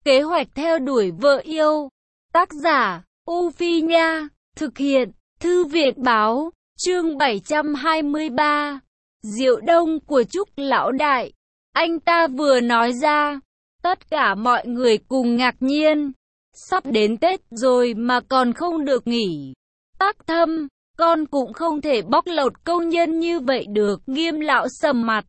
Kế hoạch theo đuổi vợ yêu. Tác giả, U Phi Nha. Thực hiện, Thư viện Báo. Chương 723. Rượu đông của Trúc lão đại. Anh ta vừa nói ra, tất cả mọi người cùng ngạc nhiên. Sắp đến Tết rồi mà còn không được nghỉ. Tác Thâm, con cũng không thể bóc lột công nhân như vậy được. Nghiêm lão sầm mặt.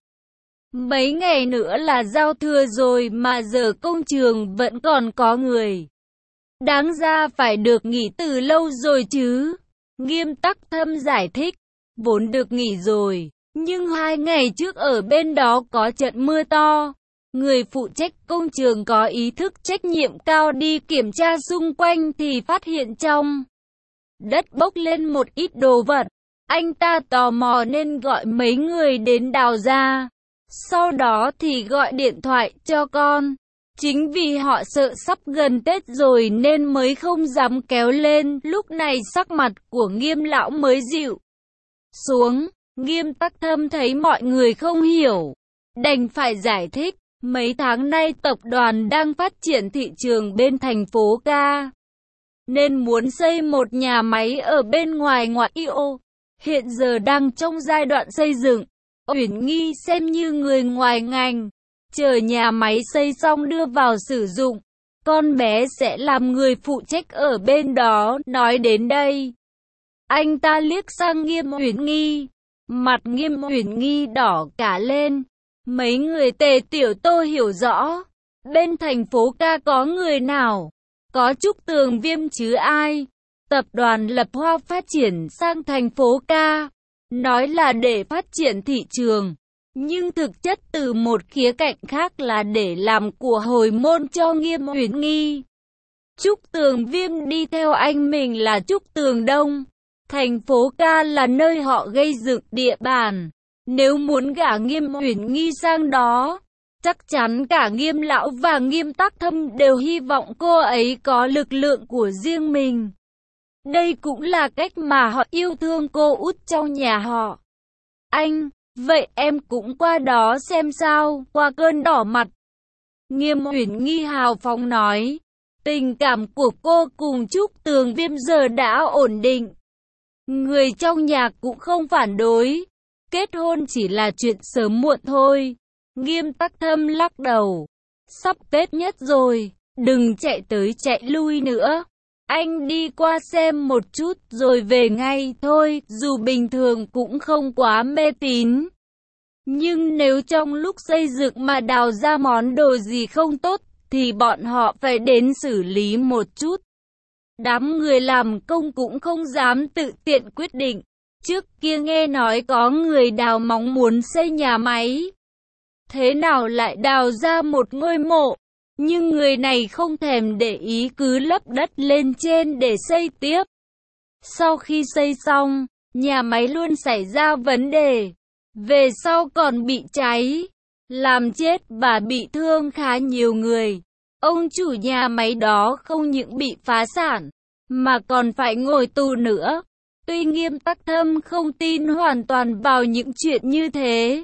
Mấy ngày nữa là giao thừa rồi mà giờ công trường vẫn còn có người. Đáng ra phải được nghỉ từ lâu rồi chứ. Nghiêm Tác Thâm giải thích. Vốn được nghỉ rồi, nhưng 2 ngày trước ở bên đó có trận mưa to. Người phụ trách công trường có ý thức trách nhiệm cao đi kiểm tra xung quanh thì phát hiện trong đất bốc lên một ít đồ vật. Anh ta tò mò nên gọi mấy người đến đào ra. Sau đó thì gọi điện thoại cho con. Chính vì họ sợ sắp gần Tết rồi nên mới không dám kéo lên. Lúc này sắc mặt của Nghiêm lão mới dịu xuống. Nghiêm Tác Thâm thấy mọi người không hiểu, đành phải giải thích. Mấy tháng nay tập đoàn đang phát triển thị trường bên thành phố Ca, nên muốn xây một nhà máy ở bên ngoài ngoại ô. Hiện giờ đang trong giai đoạn xây dựng. Uyển Nghi xem như người ngoài ngành, chờ nhà máy xây xong đưa vào sử dụng, con bé sẽ làm người phụ trách ở bên đó. Nói đến đây, anh ta liếc sang Nghiêm Uyển Nghi. Mặt Nghiêm Uyển Nghi đỏ cả lên. Mấy người Tề Tiểu Tô hiểu rõ. Bên thành phố Ca có người nào? Có Trúc Tường Viêm chứ ai? Tập đoàn Lập Hoa phát triển sang thành phố Ca, nói là để phát triển thị trường, nhưng thực chất từ một khía cạnh khác là để làm của hồi môn cho Nghiêm Uyển Nghi. Trúc Tường Viêm đi theo anh mình là Trúc Tường Đông. Thành phố Ca là nơi họ gây dựng địa bàn. Nếu muốn gả Nghiêm Uyển Nghi sang đó, chắc chắn cả Nghiêm lão và Nghiêm Tác Thâm đều hy vọng cô ấy có lực lượng của riêng mình. Đây cũng là cách mà họ yêu thương cô út trong nhà họ. Anh, vậy em cũng qua đó xem sao. Qua cơn đỏ mặt, Nghiêm Uyển Nghi hào phóng nói. Tình cảm của cô cùng Trúc Tường Viêm giờ đã ổn định. Người trong nhà cũng không phản đối. Kết hôn chỉ là chuyện sớm muộn thôi. Nghiêm Tác Thâm lắc đầu. Sắp Tết nhất rồi, đừng chạy tới chạy lui nữa. Anh đi qua xem một chút rồi về ngay thôi. Dù bình thường cũng không quá mê tín, nhưng nếu trong lúc xây dựng mà đào ra món đồ gì không tốt thì bọn họ phải đến xử lý một chút. Đám người làm công cũng không dám tự tiện quyết định. Trước kia nghe nói có người đào móng muốn xây nhà máy, thế nào lại đào ra một ngôi mộ. Nhưng người này không thèm để ý, cứ lấp đất lên trên để xây tiếp. Sau khi xây xong, nhà máy luôn xảy ra vấn đề. Về sau còn bị cháy, làm chết và bị thương khá nhiều người. Ông chủ nhà máy đó không những bị phá sản, mà còn phải ngồi tù nữa. Tuy Nghiêm Tác Thâm không tin hoàn toàn vào những chuyện như thế,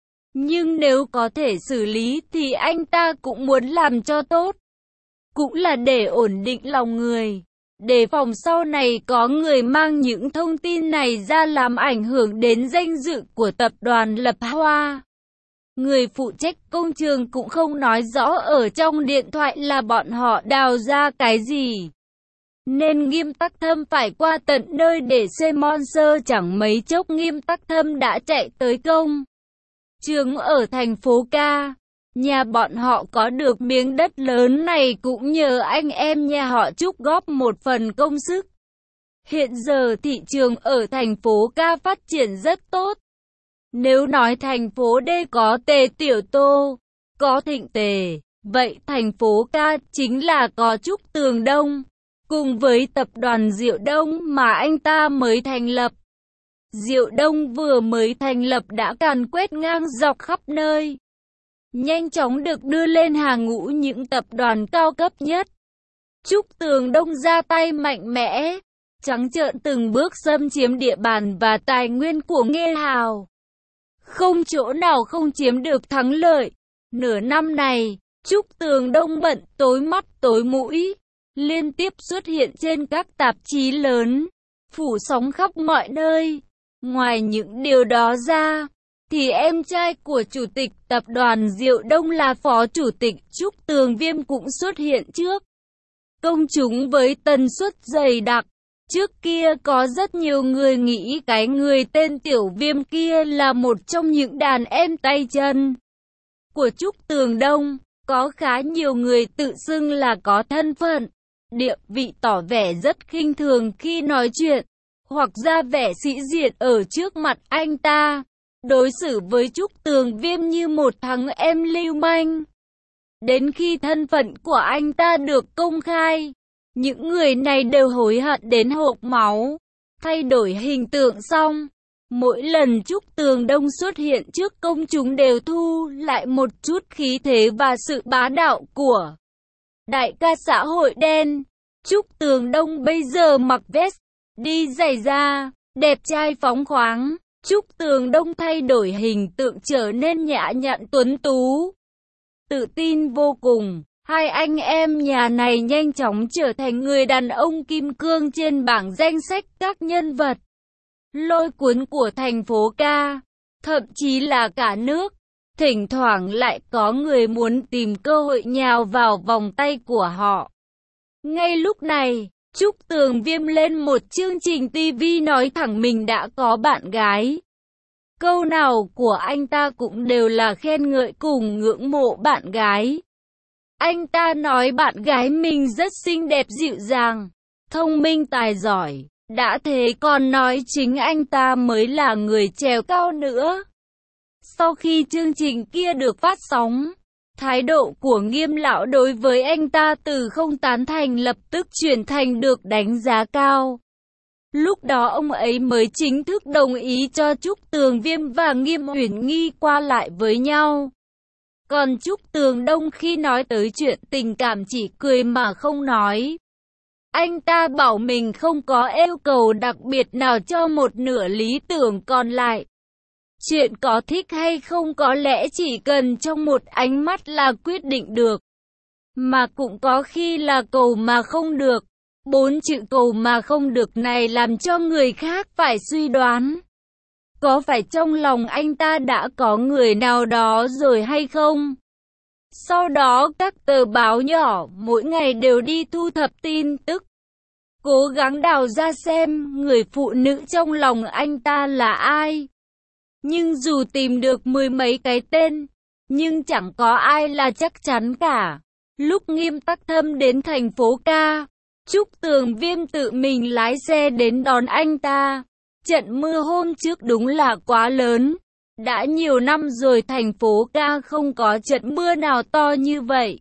nhưng nếu có thể xử lý thì anh ta cũng muốn làm cho tốt. Cũng là để ổn định lòng người, đề phòng sau này có người mang những thông tin này ra làm ảnh hưởng đến danh dự của tập đoàn Lập Hoa. Người phụ trách công trường cũng không nói rõ ở trong điện thoại là bọn họ đào ra cái gì, nên Nghiêm Tác Thâm phải qua tận nơi để xem monster. Chẳng mấy chốc Nghiêm Tác Thâm đã chạy tới công trường ở thành phố Ca. Nhà bọn họ có được miếng đất lớn này cũng nhờ anh em nhà họ Trúc góp một phần công sức. Hiện giờ thị trường ở thành phố Ca phát triển rất tốt. Nếu nói thành phố D có Tề Tiểu Tô, có Thịnh Tề, vậy thành phố Ca chính là có Trúc Tường Đông, cùng với tập đoàn Diệu Đông mà anh ta mới thành lập. Diệu Đông vừa mới thành lập đã càn quét ngang dọc khắp nơi, nhanh chóng được đưa lên hàng ngũ những tập đoàn cao cấp nhất. Trúc Tường Đông ra tay mạnh mẽ, trắng trợn từng bước xâm chiếm địa bàn và tài nguyên của Nghê Hào. Không chỗ nào không chiếm được thắng lợi. Nửa năm này, Trúc Tường Đông bận tối mắt tối mũi, liên tiếp xuất hiện trên các tạp chí lớn, phủ sóng khắp mọi nơi. Ngoài những điều đó ra, thì em trai của Chủ tịch Tập đoàn Diệu Đông là Phó Chủ tịch Trúc Tường Viêm cũng xuất hiện trước công chúng với tần suất dày đặc. Trước kia có rất nhiều người nghĩ cái người tên Tiểu Viêm kia là một trong những đàn em tay chân của Trúc Tường Đông. Có khá nhiều người tự xưng là có thân phận, địa vị, tỏ vẻ rất khinh thường khi nói chuyện, hoặc ra vẻ sĩ diện ở trước mặt anh ta, đối xử với Trúc Tường Viêm như một thằng em lưu manh. Đến khi thân phận của anh ta được công khai, những người này đều hối hận đến hộc máu. Thay đổi hình tượng xong, mỗi lần Trúc Tường Đông xuất hiện trước công chúng đều thu lại một chút khí thế và sự bá đạo của đại ca xã hội đen. Trúc Tường Đông bây giờ mặc vest, đi giày da, đẹp trai phóng khoáng. Trúc Tường Đông thay đổi hình tượng trở nên nhã nhặn tuấn tú, tự tin vô cùng. Hai anh em nhà này nhanh chóng trở thành người đàn ông kim cương trên bảng danh sách các nhân vật lôi cuốn của thành phố ca, thậm chí là cả nước. Thỉnh thoảng lại có người muốn tìm cơ hội nhào vào vòng tay của họ. Ngay lúc này, Trúc Tường Viêm lên một chương trình TV nói thẳng mình đã có bạn gái. Câu nào của anh ta cũng đều là khen ngợi cùng ngưỡng mộ bạn gái. Anh ta nói bạn gái mình rất xinh đẹp, dịu dàng, thông minh, tài giỏi. Đã thế còn nói chính anh ta mới là người trèo cao nữa. Sau khi chương trình kia được phát sóng, thái độ của Nghiêm lão đối với anh ta từ không tán thành lập tức chuyển thành được đánh giá cao. Lúc đó ông ấy mới chính thức đồng ý cho Trúc Tường Viêm và Nghiêm Uyển Nghi qua lại với nhau. Còn Trúc Tường Đông khi nói tới chuyện tình cảm chỉ cười mà không nói. Anh ta bảo mình không có yêu cầu đặc biệt nào cho một nửa lý tưởng còn lại. Chuyện có thích hay không có lẽ chỉ cần trong một ánh mắt là quyết định được. Mà cũng có khi là cầu mà không được. 4 chữ cầu mà không được này làm cho người khác phải suy đoán. Có phải trong lòng anh ta đã có người nào đó rồi hay không? Sau đó các tờ báo nhỏ mỗi ngày đều đi thu thập tin tức, cố gắng đào ra xem người phụ nữ trong lòng anh ta là ai. Nhưng dù tìm được 10 mấy cái tên, nhưng chẳng có ai là chắc chắn cả. Lúc Nghiêm Tắc Thâm đến thành phố ca, Trúc Tường Viêm tự mình lái xe đến đón anh ta. Trận mưa hôm trước đúng là quá lớn. Đã nhiều năm rồi thành phố ca không có trận mưa nào to như vậy.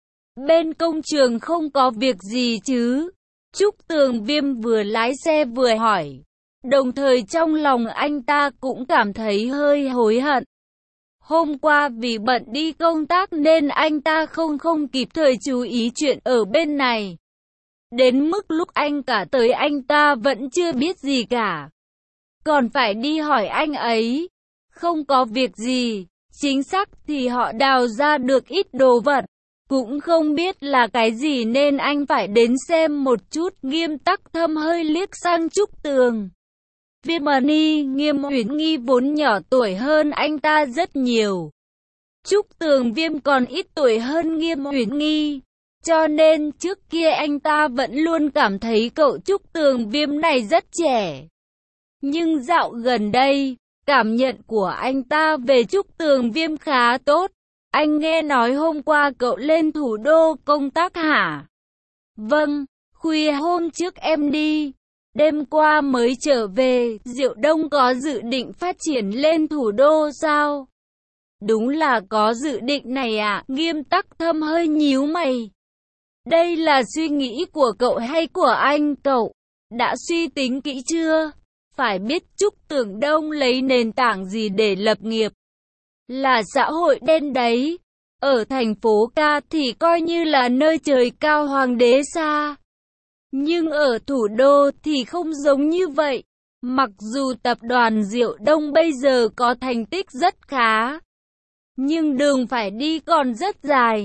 Bên công trường không có việc gì chứ? Trúc Tường Viêm vừa lái xe vừa hỏi. Đồng thời trong lòng anh ta cũng cảm thấy hơi hối hận. Hôm qua vì bận đi công tác nên anh ta không kịp thời chú ý chuyện ở bên này. Đến mức lúc anh cả tới anh ta vẫn chưa biết gì cả. Còn phải đi hỏi anh ấy. Không có việc gì, chính xác thì họ đào ra được ít đồ vật. Cũng không biết là cái gì nên anh phải đến xem một chút. Nghiêm Tắc Thâm hơi liếc sang Trúc Tường Viêm. Nghiêm Uyển Nghi vốn nhỏ tuổi hơn anh ta rất nhiều. Trúc Tường Viêm còn ít tuổi hơn Nghiêm Uyển Nghi. Cho nên trước kia anh ta vẫn luôn cảm thấy cậu Trúc Tường Viêm này rất trẻ. Nhưng dạo gần đây, cảm nhận của anh ta về Trúc Tường Viêm khá tốt. Anh nghe nói hôm qua cậu lên thủ đô công tác hả? Vâng, khuya hôm trước em đi. Đêm qua mới trở về. Diệu Đông có dự định phát triển lên thủ đô sao? Đúng là có dự định này à? Nghiêm Tắc Thâm hơi nhíu mày. Đây là suy nghĩ của cậu hay của anh? Cậu đã suy tính kỹ chưa? Phải biết Trúc Tường Đông lấy nền tảng gì để lập nghiệp. Là xã hội đen đấy. Ở thành phố ca thì coi như là nơi trời cao hoàng đế xa. Nhưng ở thủ đô thì không giống như vậy. Mặc dù tập đoàn Diệu Đông bây giờ có thành tích rất khá, nhưng đường phải đi còn rất dài.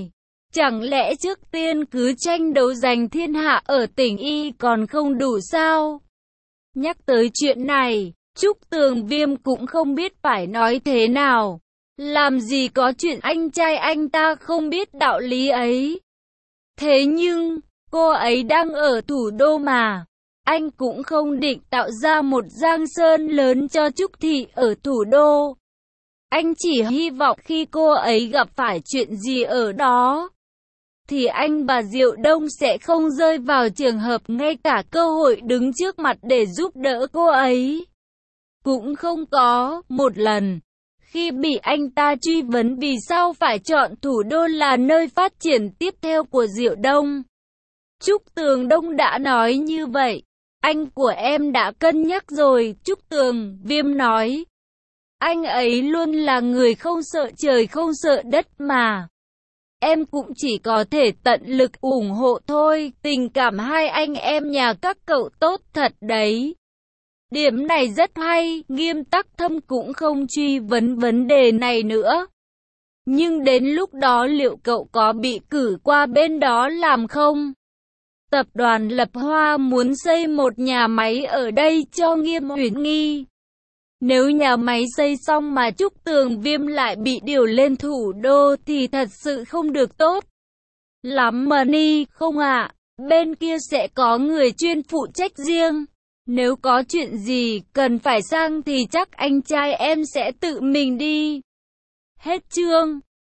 Chẳng lẽ trước tiên cứ tranh đấu giành thiên hạ ở tỉnh Y còn không đủ sao? Nhắc tới chuyện này, Trúc Tường Viêm cũng không biết phải nói thế nào. Làm gì có chuyện anh trai anh ta không biết đạo lý ấy. Thế nhưng, cô ấy đang ở thủ đô mà. Anh cũng không định tạo ra một giang sơn lớn cho Trúc Thị ở thủ đô. Anh chỉ hy vọng khi cô ấy gặp phải chuyện gì ở đó, thì anh và Diệu Đông sẽ không rơi vào trường hợp ngay cả cơ hội đứng trước mặt để giúp đỡ cô ấy cũng không có. Một lần, khi bị anh ta truy vấn vì sao phải chọn thủ đô là nơi phát triển tiếp theo của Diệu Đông, Trúc Tường Đông đã nói như vậy. Anh của em đã cân nhắc rồi, Trúc Tường Viêm nói. Anh ấy luôn là người không sợ trời không sợ đất mà. Em cũng chỉ có thể tận lực ủng hộ thôi, tình cảm hai anh em nhà các cậu tốt thật đấy. Điểm này rất hay, Nghiêm Tắc Thâm cũng không truy vấn vấn đề này nữa. Nhưng đến lúc đó liệu cậu có bị cử qua bên đó làm không? Tập đoàn Lập Hoa muốn xây một nhà máy ở đây cho Nghiêm Uyển Nghi. Nếu nhà máy xây xong mà Trúc Tường Viêm lại bị điều lên thủ đô thì thật sự không được tốt lắm mà ni, không ạ? Bên kia sẽ có người chuyên phụ trách riêng. Nếu có chuyện gì cần phải sang thì chắc anh trai em sẽ tự mình đi. Hết chương.